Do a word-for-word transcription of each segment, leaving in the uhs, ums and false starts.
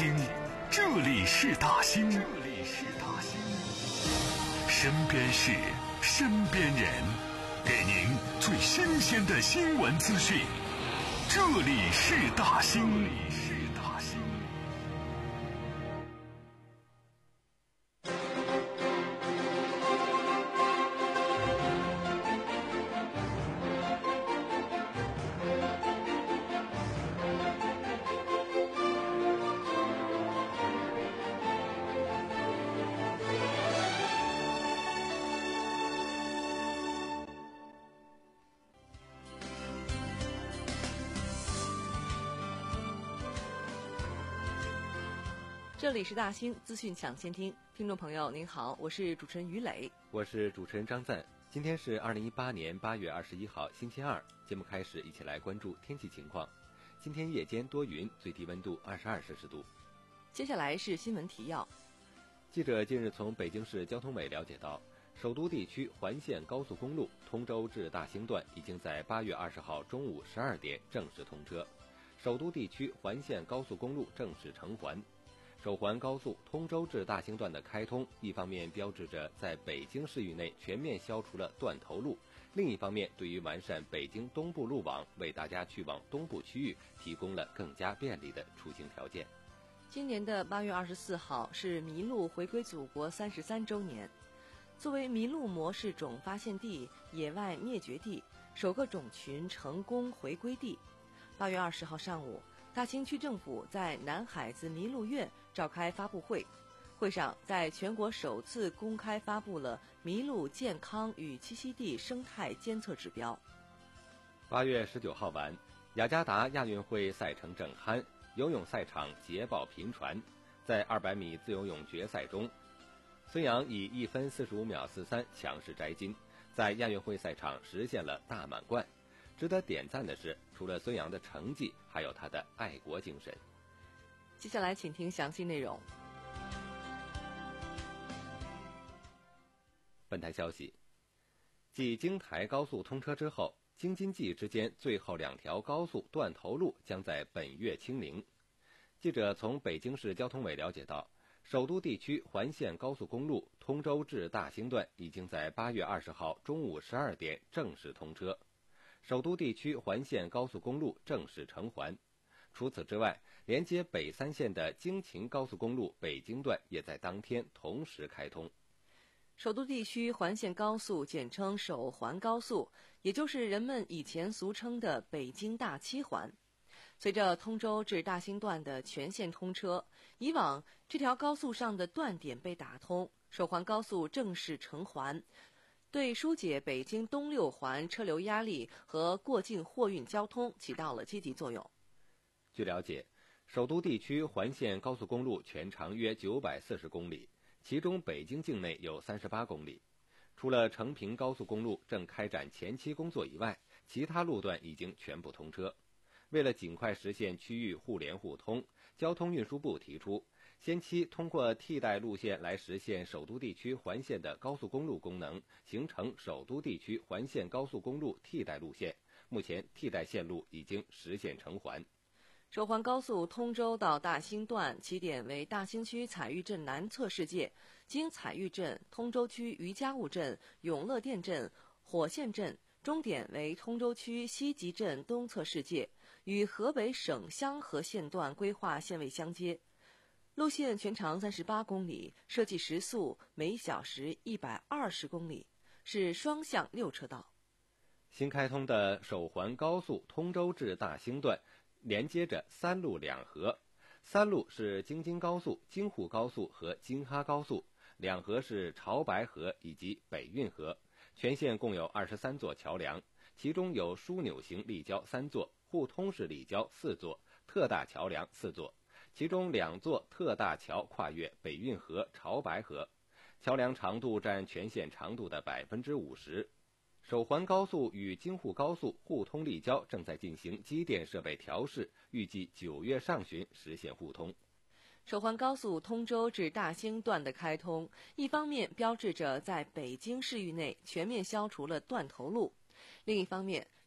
兴，这里是大兴，这里是大兴。身边事，身边人，给您最新鲜的新闻资讯。这里是大兴，这里是大兴。 这里是大兴资讯抢先听，听众朋友您好，我是主持人于磊， 我是主持人张赞。今天是二零一八年八月二十一号星期二，节目开始一起来关注天气情况。今天夜间多云，最低温度二十二摄氏度。 接下来是新闻提要。 记者近日从北京市交通委了解到，首都地区环线高速公路通州至大兴段已经在八月二十号中午十二点正式通车，首都地区环线高速公路正式成环。首环高速通州至大兴段的开通，一方面标志着在北京市域内全面消除了断头路，另一方面对于完善北京东部路网，为大家去往东部区域提供了更加便利的出行条件。 今年的八月二十四号是麋鹿回归祖国三十三周年。作为麋鹿模式种发现地、野外灭绝地，首个种群成功回归地，八月二十号上午，大兴区政府在南海子麋鹿苑召开发布会，会上在全国首次公开发布了麋鹿健康与栖息地生态监测指标。 八月十九号晚，雅加达亚运会赛程正酣，游泳赛场捷报频传。在二百米自由泳决赛中，孙杨以一分四十五秒四三强势摘金，在亚运会赛场实现了大满贯。值得点赞的是，除了孙杨的成绩，还有他的爱国精神。 接下来请听详细内容。 本台消息，继京台高速通车之后，京津冀之间最后两条高速断头路将在本月清零。记者从北京市交通委了解到，首都地区环线高速公路通州至大兴段已经在八月二十号中午十二点正式通车，首都地区环线高速公路正式成环。除此之外，连接北三县的京秦高速公路北京段也在当天同时开通。 首都地区环线高速简称首环高速，也就是人们以前俗称的北京大七环。随着通州至大兴段的全线通车，以往这条高速上的断点被打通，首环高速正式成环，对疏解北京东六环车流压力和过境货运交通起到了积极作用。 据了解，首都地区环线高速公路全长约九百四十公里，其中北京境内有三十八公里。除了成平高速公路正开展前期工作以外，其他路段已经全部通车。为了尽快实现区域互联互通，交通运输部提出，先期通过替代路线来实现首都地区环线的高速公路功能，形成首都地区环线高速公路替代路线。目前替代线路已经实现成环。 首环高速通州到大兴段起点为大兴区彩玉镇南侧世界，经彩玉镇、通州区余家务镇、永乐店镇、火线镇，终点为通州区西集镇东侧世界，与河北省香河线段规划线位相接。路线全长三十八公里，设计时速每小时一百二十公里，是双向六车道。 新开通的首环高速通州至大兴段连接着三路两河，三路是京津高速、京沪高速和京哈高速，两河是潮白河以及北运河。全线共有二十三座桥梁，其中有枢纽型立交三座，互通式立交四座，特大桥梁四座，其中两座特大桥跨越北运河、潮白河，桥梁长度占全线长度的百分之五十。首环高速与京沪高速互通立交正在进行机电设备调试，预计九月上旬实现互通。 首环高速通州至大兴段的开通，一方面标志着在北京市域内全面消除了断头路，另一方面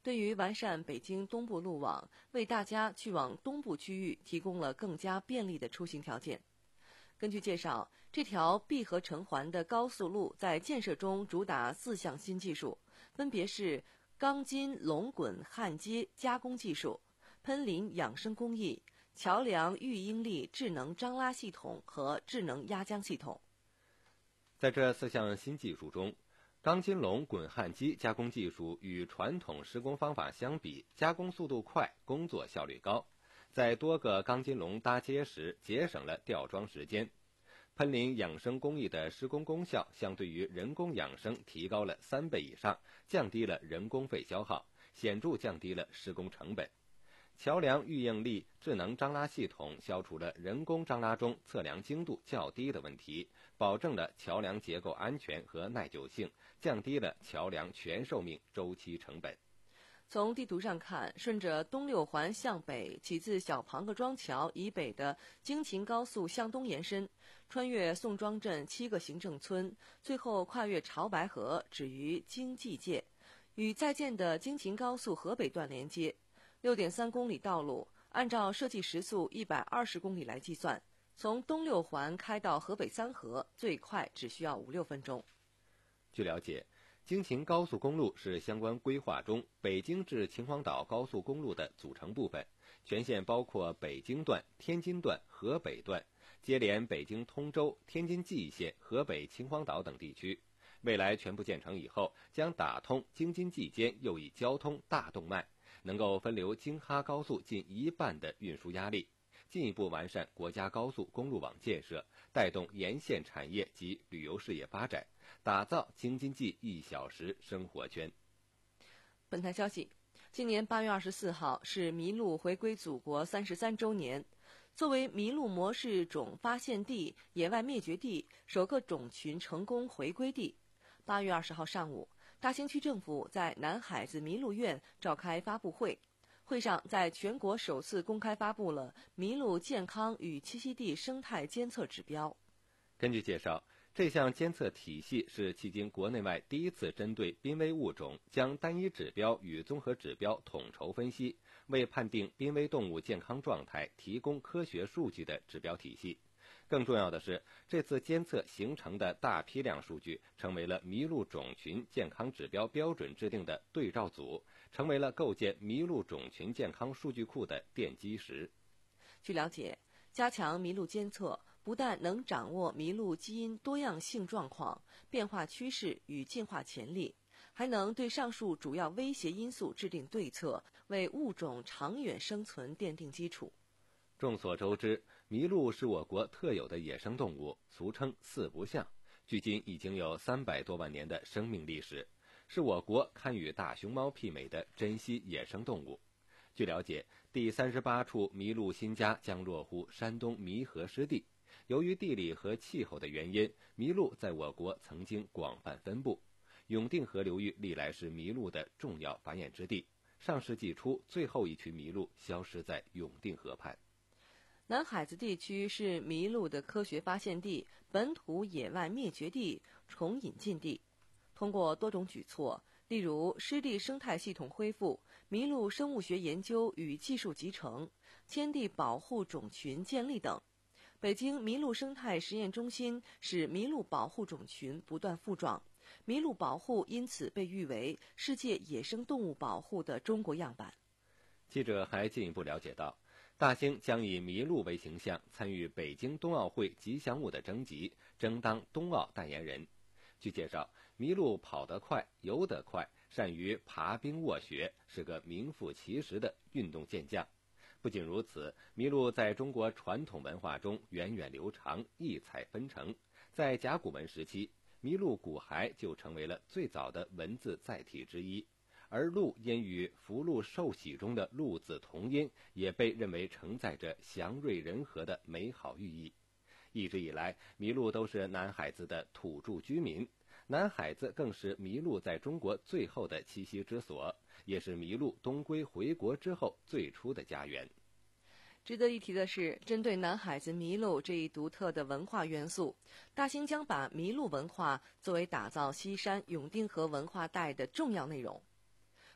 对于完善北京东部路网，为大家去往东部区域提供了更加便利的出行条件。根据介绍，这条闭合成环的高速路在建设中主打四项新技术，分别是钢筋龙滚焊接加工技术、喷淋养生工艺、桥梁预应力智能张拉系统和智能压浆系统。 在这四项新技术中，钢筋龙滚焊机加工技术与传统施工方法相比，加工速度快，工作效率高。在多个钢筋龙搭接时节省了吊装时间。喷淋养生工艺的施工功效相对于人工养生提高了三倍以上，降低了人工费消耗，显著降低了施工成本。桥梁预应力智能张拉系统消除了人工张拉中测量精度较低的问题，保证了桥梁结构安全和耐久性，降低了桥梁全寿命周期成本。 从地图上看，顺着东六环向北，起自小庞各庄桥以北的京秦高速向东延伸，穿越宋庄镇七个行政村，最后跨越潮白河，止于京冀界，与在建的京秦高速河北段连接。六点三公里道路，按照设计时速一百二十公里来计算，从东六环开到河北三河，最快只需要五六分钟。 据了解，京秦高速公路是相关规划中北京至秦皇岛高速公路的组成部分，全线包括北京段、天津段、河北段，接连北京通州、天津蓟县、河北秦皇岛等地区。未来全部建成以后，将打通京津冀间又一交通大动脉，能够分流京哈高速近一半的运输压力，进一步完善国家高速公路网建设，带动沿线产业及旅游事业发展，打造京津冀一小时生活圈。 本台消息，今年八月二十四号是麋鹿回归祖国三十三周年。作为麋鹿模式种发现地、野外灭绝地、首个种群成功回归地，八月二十号上午，大兴区政府在南海子麋鹿院召开发布会。会上在全国首次公开发布了麋鹿健康与栖息地生态监测指标。 根据介绍，这项监测体系是迄今国内外第一次针对濒危物种将单一指标与综合指标统筹分析，为判定濒危动物健康状态提供科学数据的指标体系。更重要的是，这次监测形成的大批量数据成为了麋鹿种群健康指标标准制定的对照组，成为了构建麋鹿种群健康数据库的奠基石。 据了解，加强麋鹿监测不但能掌握麋鹿基因多样性状况、变化趋势与进化潜力，还能对上述主要威胁因素制定对策，为物种长远生存奠定基础。 众所周知，麋鹿是我国特有的野生动物，俗称四不像，距今已经有三百多万年的生命历史，是我国堪与大熊猫媲美的珍稀野生动物。据了解，第三十八处麋鹿新家将落户山东弥河湿地。由于地理和气候的原因，麋鹿在我国曾经广泛分布。永定河流域历来是麋鹿的重要繁衍之地。上世纪初，最后一群麋鹿消失在永定河畔。 南海子地区是麋鹿的科学发现地、本土野外灭绝地、重引进地。通过多种举措，例如湿地生态系统恢复、麋鹿生物学研究与技术集成、迁地保护种群建立等，北京麋鹿生态实验中心使麋鹿保护种群不断复壮，麋鹿保护因此被誉为世界野生动物保护的中国样板。 记者还进一步了解到，大兴将以麋鹿为形象参与北京冬奥会吉祥物的征集，争当冬奥代言人。据介绍，麋鹿跑得快，游得快，善于爬冰卧雪，是个名副其实的运动健将。不仅如此，麋鹿在中国传统文化中源远流长，异彩纷呈。在甲骨文时期，麋鹿骨骸就成为了最早的文字载体之一。而鹿因与福禄寿喜中的鹿字同音，也被认为承载着祥瑞人和的美好寓意。一直以来，麋鹿都是南海子的土著居民，南海子更是麋鹿在中国最后的栖息之所，也是麋鹿东归回国之后最初的家园。 值得一提的是，针对南海子麋鹿这一独特的文化元素，大兴将把麋鹿文化作为打造西山永定河文化带的重要内容。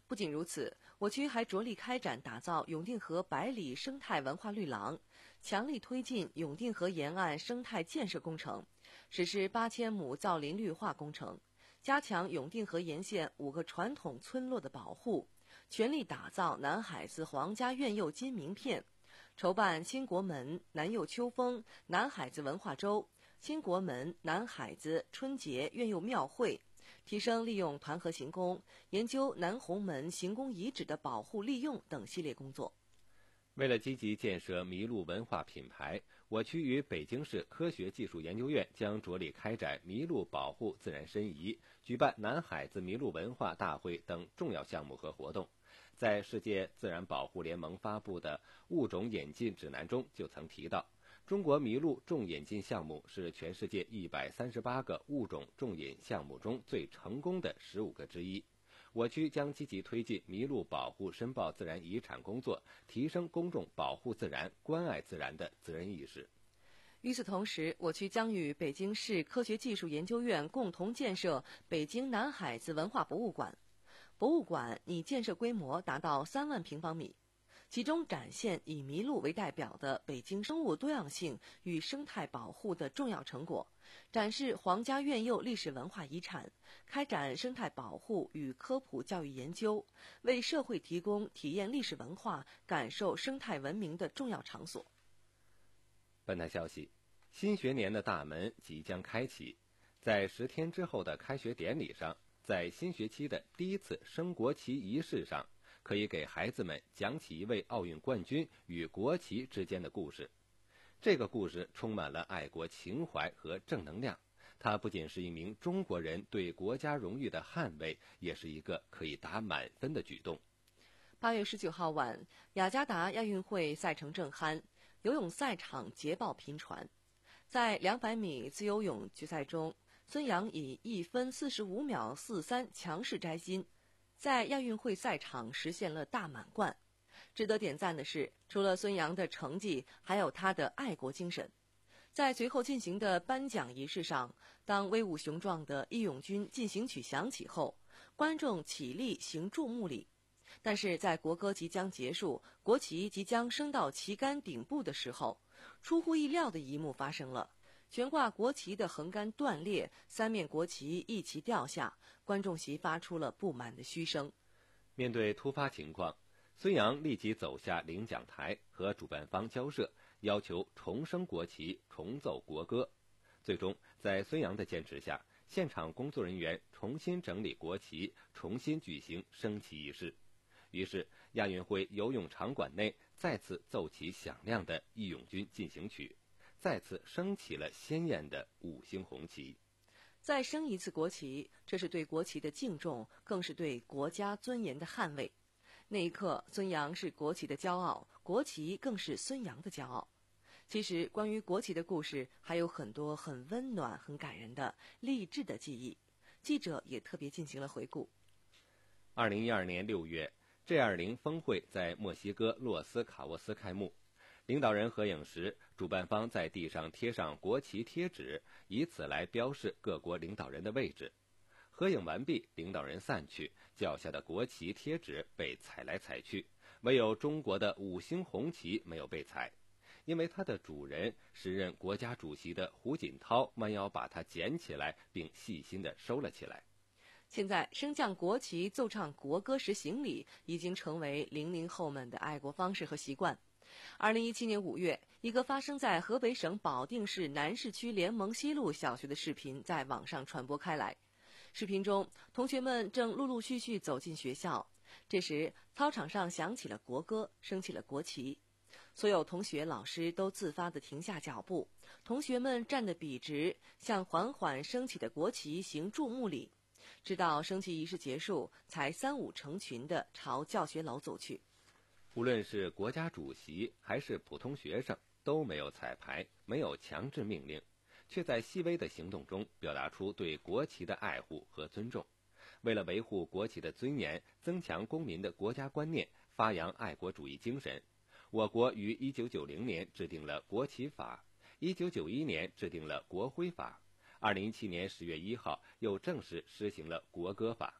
不仅如此，我区还着力开展打造永定河百里生态文化绿廊，强力推进永定河沿岸生态建设工程，实施八千亩造林绿化工程，加强永定河沿线五个传统村落的保护，全力打造南海子皇家苑囿金名片，筹办新国门南囿秋风南海子文化周、新国门南海子春节苑囿庙会，提升利用团河行宫，研究南红门行宫遗址的保护利用等系列工作。 为了积极建设麋鹿文化品牌，我区与北京市科学技术研究院将着力开展麋鹿保护自然申遗，举办南海子麋鹿文化大会等重要项目和活动。在世界自然保护联盟发布的物种演进指南中就曾提到，中国麋鹿重演进项目是全世界一百三十八个物种重演项目中最成功的十五个之一。我区将积极推进麋鹿保护申报自然遗产工作，提升公众保护自然、关爱自然的责任意识。 与此同时，我区将与北京市科学技术研究院共同建设北京南海子文化博物馆。博物馆拟建设规模达到三万平方米，其中展现以麋鹿为代表的北京生物多样性与生态保护的重要成果，展示皇家苑囿历史文化遗产，开展生态保护与科普教育研究，为社会提供体验历史文化、感受生态文明的重要场所。 本台消息，新学年的大门即将开启，在十天之后的开学典礼上，在新学期的第一次升国旗仪式上，可以给孩子们讲起一位奥运冠军与国旗之间的故事。这个故事充满了爱国情怀和正能量，它不仅是一名中国人对国家荣誉的捍卫，也是一个可以打满分的举动。 八月十九号晚，雅加达亚运会赛程正酣，游泳赛场捷报频传。在两百米自由泳决赛中，孙杨以一分四十五秒四三强势摘金，在亚运会赛场实现了大满贯。值得点赞的是，除了孙杨的成绩，还有他的爱国精神。在随后进行的颁奖仪式上，当威武雄壮的义勇军进行曲响起后，观众起立行注目礼。但是在国歌即将结束，国旗即将升到旗杆顶部的时候，出乎意料的一幕发生了。悬挂国旗的横杆断裂，三面国旗一齐掉下，观众席发出了不满的嘘声。 面对突发情况，孙杨立即走下领奖台，和主办方交涉，要求重升国旗，重奏国歌。最终，在孙杨的坚持下，现场工作人员重新整理国旗，重新举行升旗仪式。于是，亚运会游泳场馆内再次奏起响亮的《义勇军进行曲》，再次升起了鲜艳的五星红旗。 再升一次国旗，这是对国旗的敬重，更是对国家尊严的捍卫。那一刻，孙杨是国旗的骄傲，国旗更是孙杨的骄傲。其实，关于国旗的故事还有很多很温暖、很感人的励志的记忆。记者也特别进行了回顾。 二零一二年六月，G 二十 峰会在墨西哥洛斯卡沃斯开幕。领导人合影时，主办方在地上贴上国旗贴纸，以此来标示各国领导人的位置。合影完毕，领导人散去，脚下的国旗贴纸被踩来踩去，唯有中国的五星红旗没有被踩，因为它的主人时任国家主席的胡锦涛弯腰把它捡起来，并细心地收了起来。 现在，升降国旗、奏唱国歌时行礼已经成为零零后们的爱国方式和习惯。二零一七年五月，一个发生在河北省保定市南市区联盟西路小学的视频在网上传播开来。视频中，同学们正陆陆续续走进学校，这时操场上响起了国歌，升起了国旗。所有同学、老师都自发地停下脚步，同学们站得笔直，向缓缓升起的国旗行注目礼。直到升旗仪式结束，才三五成群地朝教学楼走去。 无论是国家主席还是普通学生，都没有彩排，没有强制命令，却在细微的行动中表达出对国旗的爱护和尊重。为了维护国旗的尊严，增强公民的国家观念，发扬爱国主义精神，我国于一九九零年制定了国旗法，一九九一年制定了国徽法，二零一七年十月一号又正式施行了国歌法。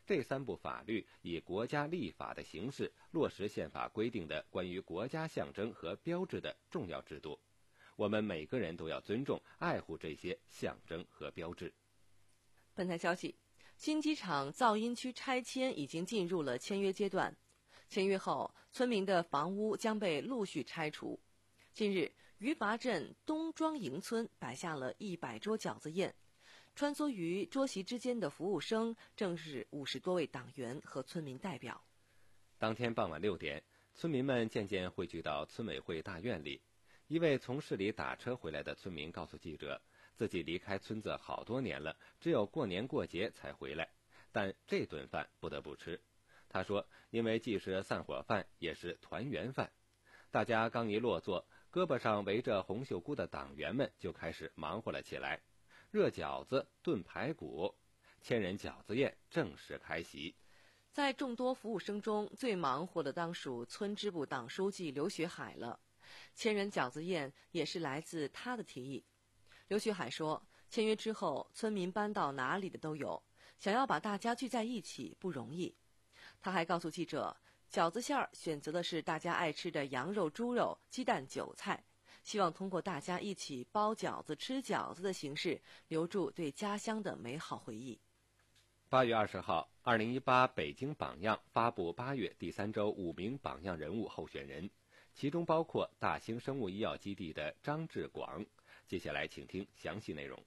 这三部法律以国家立法的形式落实宪法规定的关于国家象征和标志的重要制度。我们每个人都要尊重、爱护这些象征和标志。 本台消息，新机场噪音区拆迁已经进入了签约阶段。签约后，村民的房屋将被陆续拆除。近日，余拔镇东庄营村摆下了一百桌饺子宴，穿梭于桌席之间的服务生正是五十多位党员和村民代表。 当天傍晚六点，村民们渐渐汇聚到村委会大院里。一位从市里打车回来的村民告诉记者，自己离开村子好多年了，只有过年过节才回来，但这顿饭不得不吃。他说，因为既是散伙饭，也是团圆饭。大家刚一落座，胳膊上围着红袖箍的党员们就开始忙活了起来，热饺子、炖排骨，千人饺子宴正式开席。 在众多服务生中，最忙活的当属村支部党书记刘学海了。千人饺子宴也是来自他的提议。刘学海说，签约之后，村民搬到哪里的都有，想要把大家聚在一起不容易。他还告诉记者，饺子馅儿选择的是大家爱吃的羊肉、猪肉、鸡蛋、韭菜，希望通过大家一起包饺子、吃饺子的形式，留住对家乡的美好回忆。 八月二十号，二零一八北京榜样发布八月第三周五名榜样人物候选人，其中包括大兴生物医药基地的张志广。接下来请听详细内容。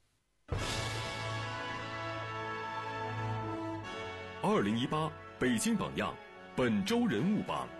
二零一八北京榜样本周人物榜。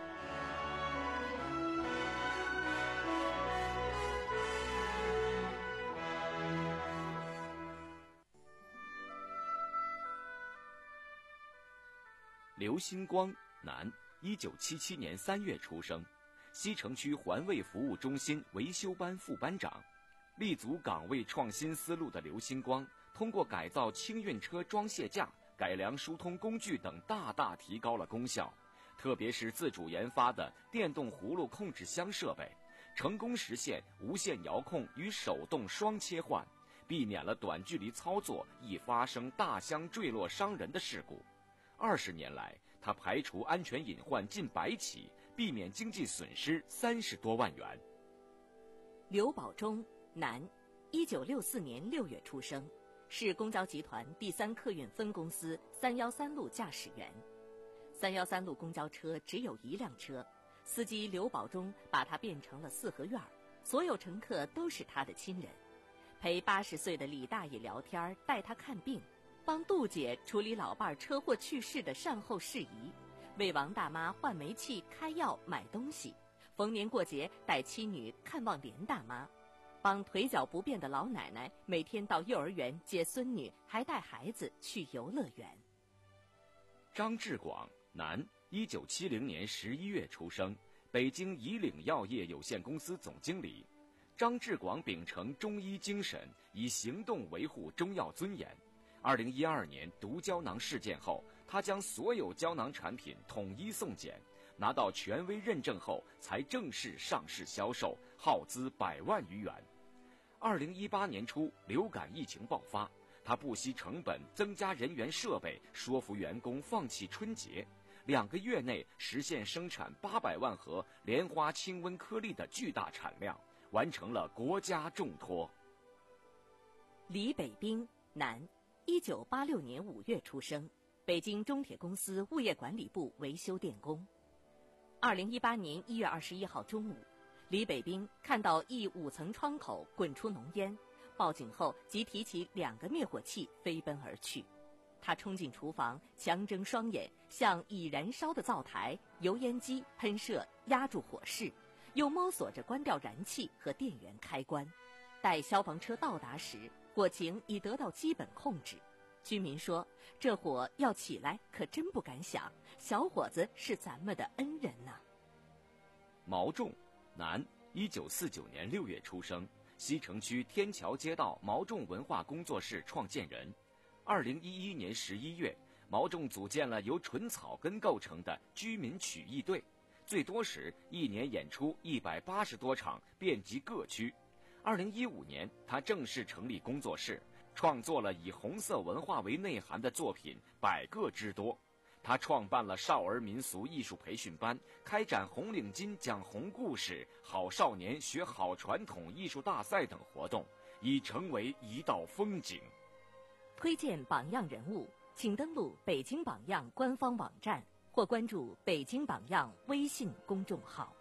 刘新光，男，一九七七年三月出生，西城区环卫服务中心维修班副班长。立足岗位创新思路的刘新光，通过改造轻运车装卸架、改良疏通工具等，大大提高了功效。特别是自主研发的电动葫芦控制箱设备，成功实现无线遥控与手动双切换，避免了短距离操作易发生大箱坠落伤人的事故。二十年来，他排除安全隐患近百起，避免经济损失三十多万元。 刘保忠，男，一九六四年六月出生，是公交集团第三客运分公司三幺三路驾驶员。三幺三路公交车只有一辆车，司机刘保忠把它变成了四合院，所有乘客都是他的亲人，陪八十岁的李大爷聊天，带他看病，帮杜姐处理老伴车祸去世的善后事宜，为王大妈换煤气、开药、买东西，逢年过节带妻女看望连大妈，帮腿脚不便的老奶奶每天到幼儿园接孙女，还带孩子去游乐园。 张志广，男，一九七零年十一月出生，北京以岭药业有限公司总经理。张志广秉承中医精神，以行动维护中药尊严。二零一二年毒胶囊事件后，他将所有胶囊产品统一送检，拿到权威认证后才正式上市销售，耗资百万余元。二零一八年初，流感疫情爆发，他不惜成本增加人员设备，说服员工放弃春节，两个月内实现生产八百万盒莲花清瘟颗粒的巨大产量，完成了国家重托。 李北冰，男，一九八六年五月出生，北京中铁公司物业管理部维修电工。二零一八年一月二十一号中午，李北冰看到一五层窗口滚出浓烟，报警后即提起两个灭火器飞奔而去。他冲进厨房，强睁双眼，向已燃烧的灶台、油烟机喷射压住火势，又摸索着关掉燃气和电源开关。待消防车到达时，火情已得到基本控制。居民说，这火要起来可真不敢想，小伙子是咱们的恩人呐、啊。 毛仲，男，一九四九年六月出生，西城区天桥街道毛仲文化工作室创建人。二零一一年十一月，毛仲组建了由纯草根构成的居民曲艺队，最多时一年演出一百八十多场，遍及各区。二零一五年，他正式成立工作室，创作了以红色文化为内涵的作品百个之多， 他创办了少儿民俗艺术培训班，开展红领巾讲红故事、好少年学好传统艺术大赛等活动，已成为一道风景。 推荐榜样人物，请登录北京榜样官方网站或关注北京榜样微信公众号。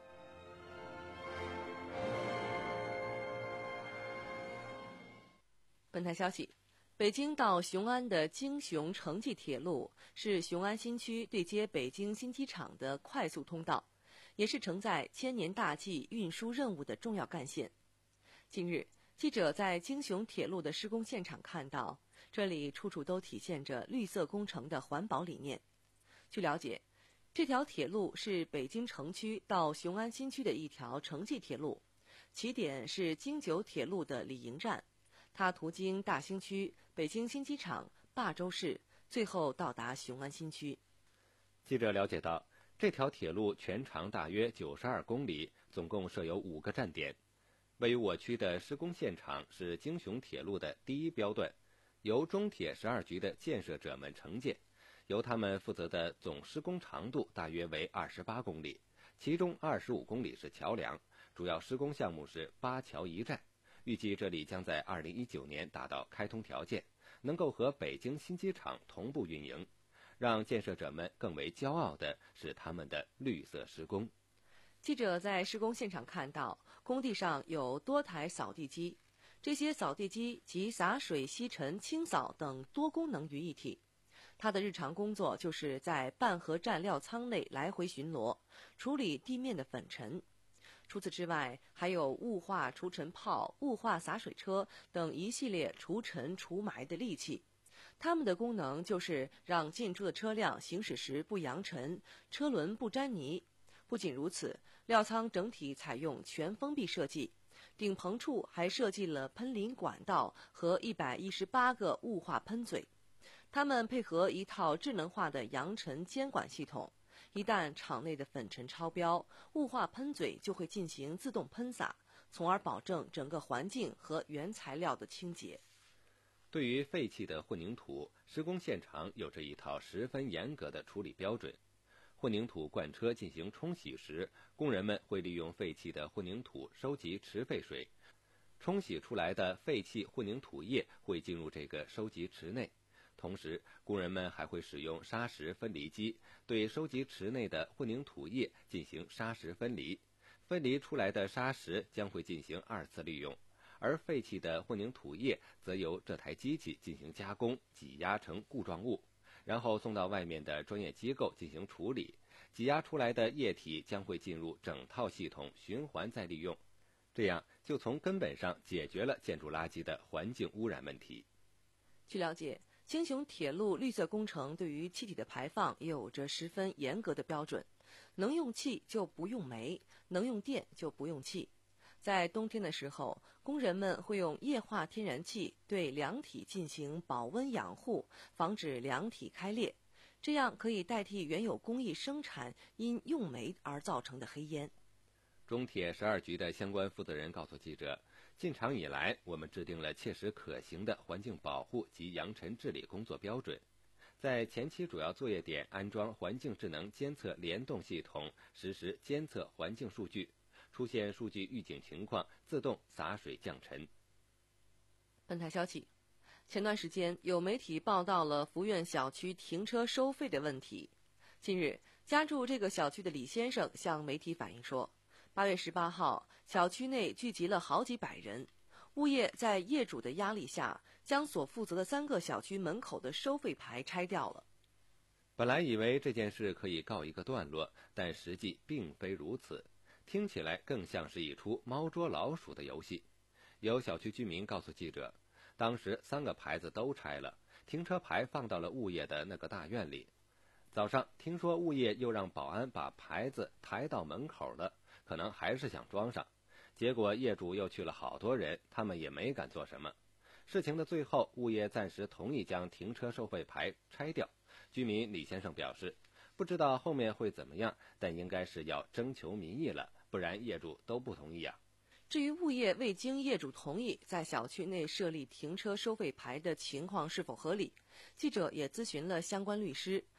本台消息，北京到雄安的京雄城际铁路是雄安新区对接北京新机场的快速通道，也是承载千年大计运输任务的重要干线。近日，记者在京雄铁路的施工现场看到，这里处处都体现着绿色工程的环保理念。据了解，这条铁路是北京城区到雄安新区的一条城际铁路，起点是京九铁路的李营站，它途经大兴区、北京新机场、霸州市，最后到达雄安新区。 记者了解到，这条铁路全长大约九十二公里，总共设有五个站点。位于我区的施工现场是京雄铁路的第一标段，由中铁十二局的建设者们承建，由他们负责的总施工长度大约为二十八公里，其中二十五公里是桥梁，主要施工项目是八桥一站。预计这里将在二零一九年达到开通条件，能够和北京新机场同步运营。让建设者们更为骄傲的是他们的绿色施工。 记者在施工现场看到，工地上有多台扫地机，这些扫地机集洒水、吸尘、清扫等多功能于一体。它的日常工作就是在半河站料仓内来回巡逻，处理地面的粉尘。除此之外，还有雾化除尘炮、雾化洒水车等一系列除尘除霾的利器。它们的功能就是让进出的车辆行驶时不扬尘，车轮不沾泥。不仅如此，料仓整体采用全封闭设计，顶棚处还设计了喷淋管道和一百一十八个雾化喷嘴。它们配合一套智能化的扬尘监管系统，一旦场内的粉尘超标，雾化喷嘴就会进行自动喷洒，从而保证整个环境和原材料的清洁。 对于废弃的混凝土，施工现场有着一套十分严格的处理标准。混凝土罐车进行冲洗时，工人们会利用废弃的混凝土收集池废水，冲洗出来的废弃混凝土液会进入这个收集池内。同时，工人们还会使用砂石分离机对收集池内的混凝土液进行砂石分离，分离出来的砂石将会进行二次利用，而废弃的混凝土液则由这台机器进行加工，挤压成固状物，然后送到外面的专业机构进行处理，挤压出来的液体将会进入整套系统循环再利用，这样就从根本上解决了建筑垃圾的环境污染问题。 据了解，京雄铁路绿色工程对于气体的排放也有着十分严格的标准，能用气就不用煤，能用电就不用气。在冬天的时候，工人们会用液化天然气对梁体进行保温养护，防止梁体开裂，这样可以代替原有工艺生产因用煤而造成的黑烟。 中铁十二局的相关负责人告诉记者，进场以来，我们制定了切实可行的环境保护及扬尘治理工作标准，在前期主要作业点安装环境智能监测联动系统，实时监测环境数据，出现数据预警情况，自动洒水降尘。 本台消息，前段时间有媒体报道了福苑小区停车收费的问题。近日，家住这个小区的李先生向媒体反映说，八月十八号，小区内聚集了好几百人，物业在业主的压力下，将所负责的三个小区门口的收费牌拆掉了。 本来以为这件事可以告一个段落，但实际并非如此，听起来更像是一出猫捉老鼠的游戏。有小区居民告诉记者，当时三个牌子都拆了，停车牌放到了物业的那个大院里。早上听说物业又让保安把牌子抬到门口了，可能还是想装上，结果业主又去了好多人，他们也没敢做什么。事情的最后，物业暂时同意将停车收费牌拆掉。居民李先生表示，不知道后面会怎么样，但应该是要征求民意了，不然业主都不同意啊。 至于物业未经业主同意在小区内设立停车收费牌的情况是否合理，记者也咨询了相关律师。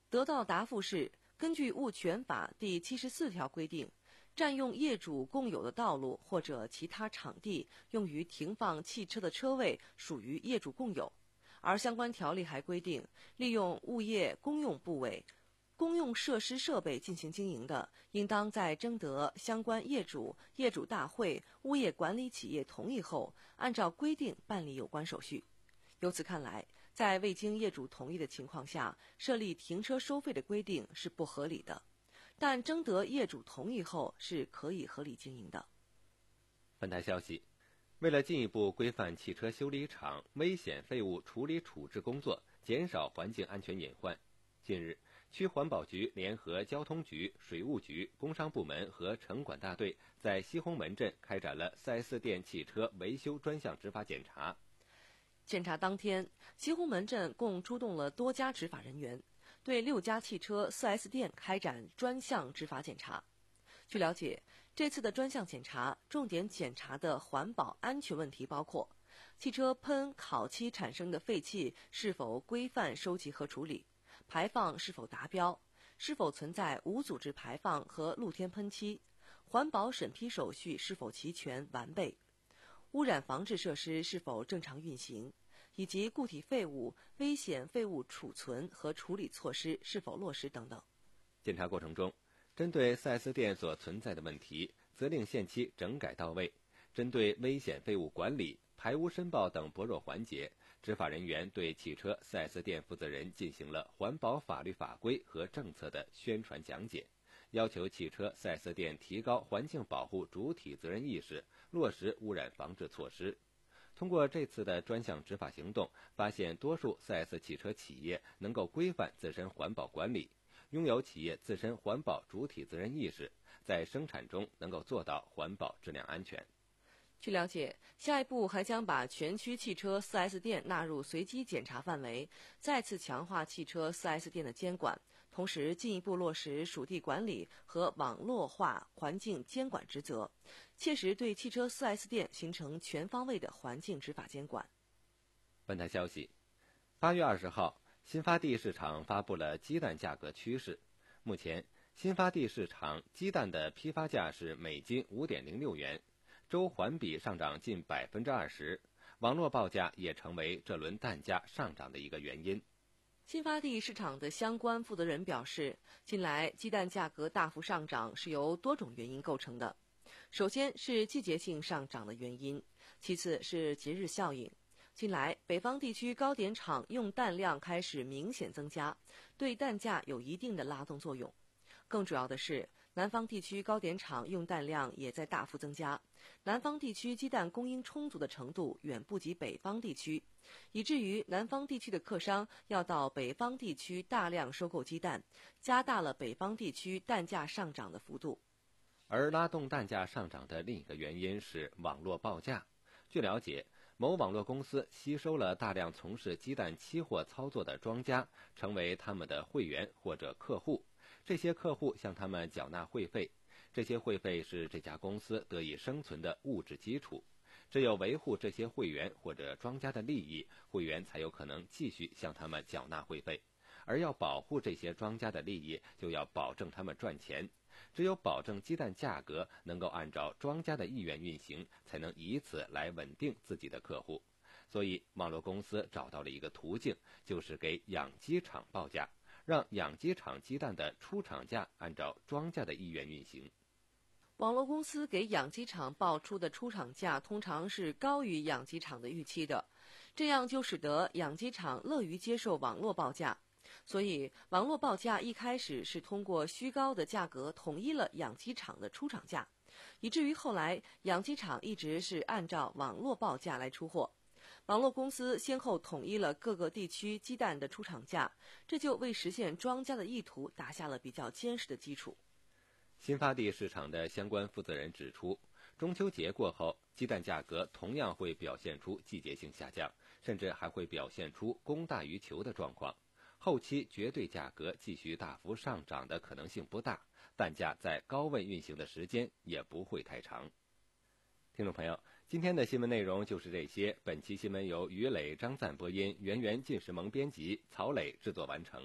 得到答复是，根据物权法第七十四条规定，占用业主共有的道路或者其他场地用于停放汽车的车位属于业主共有。而相关条例还规定，利用物业公用部位、公用设施设备进行经营的，应当在征得相关业主、业主大会、物业管理企业同意后，按照规定办理有关手续。由此看来，在未经业主同意的情况下，设立停车收费的规定是不合理的，但征得业主同意后是可以合理经营的。 本台消息，为了进一步规范汽车修理厂危险废物处理处置工作，减少环境安全隐患，近日，区环保局联合交通局、水务局、工商部门和城管大队在西红门镇开展了 四 S 店汽车维修专项执法检查。 检查当天，西红门镇共出动了多家执法人员，对六家汽车 四 S 店开展专项执法检查。据了解，这次的专项检查重点检查的环保安全问题包括汽车喷烤漆产生的废气是否规范收集和处理，排放是否达标，是否存在无组织排放和露天喷漆，环保审批手续是否齐全完备，污染防治设施是否正常运行，以及固体废物、危险废物储存和处理措施是否落实等等。 检查过程中，针对 四 S 店所存在的问题，责令限期整改到位；针对危险废物管理、排污申报等薄弱环节，执法人员对汽车 四 S 店负责人进行了环保法律法规和政策的宣传讲解，要求汽车 四 S 店提高环境保护主体责任意识，落实污染防治措施。通过这次的专项执法行动，发现多数 四 S 汽车企业能够规范自身环保管理，拥有企业自身环保主体责任意识，在生产中能够做到环保质量安全。 据了解，下一步还将把全区汽车 四 S 店纳入随机检查范围，再次强化汽车 四 S 店的监管，同时进一步落实属地管理和网络化环境监管职责，切实对汽车 四 S 店形成全方位的环境执法监管。 本台消息，八月二十号，新发地市场发布了鸡蛋价格趋势。目前，新发地市场鸡蛋的批发价是每斤 五点零六元，周环比上涨近 百分之二十， 网络报价也成为这轮蛋价上涨的一个原因。 新发地市场的相关负责人表示，近来鸡蛋价格大幅上涨是由多种原因构成的，首先是季节性上涨的原因，其次是节日效应。近来，北方地区糕点厂用蛋量开始明显增加，对蛋价有一定的拉动作用。更主要的是，南方地区糕点厂用蛋量也在大幅增加，南方地区鸡蛋供应充足的程度远不及北方地区，以至于南方地区的客商要到北方地区大量收购鸡蛋，加大了北方地区蛋价上涨的幅度。 而拉动蛋价上涨的另一个原因是网络报价。据了解，某网络公司吸收了大量从事鸡蛋期货操作的庄家，成为他们的会员或者客户。这些客户向他们缴纳会费，这些会费是这家公司得以生存的物质基础。只有维护这些会员或者庄家的利益，会员才有可能继续向他们缴纳会费。而要保护这些庄家的利益，就要保证他们赚钱。只有保证鸡蛋价格能够按照庄家的意愿运行，才能以此来稳定自己的客户。所以，网络公司找到了一个途径，就是给养鸡场报价，让养鸡场鸡蛋的出厂价按照庄家的意愿运行。 网络公司给养鸡场报出的出厂价通常是高于养鸡场的预期的，这样就使得养鸡场乐于接受网络报价。所以，网络报价一开始是通过虚高的价格统一了养鸡场的出厂价，以至于后来养鸡场一直是按照网络报价来出货。网络公司先后统一了各个地区鸡蛋的出厂价，这就为实现庄家的意图打下了比较坚实的基础。 新发地市场的相关负责人指出，中秋节过后，鸡蛋价格同样会表现出季节性下降，甚至还会表现出供大于求的状况。后期绝对价格继续大幅上涨的可能性不大，蛋价在高位运行的时间也不会太长。听众朋友，今天的新闻内容就是这些。本期新闻由于磊、张赞播音，圆圆、靳时萌编辑，曹磊制作完成。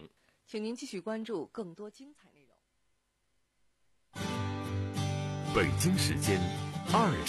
请您继续关注更多精彩内容。 北京时间二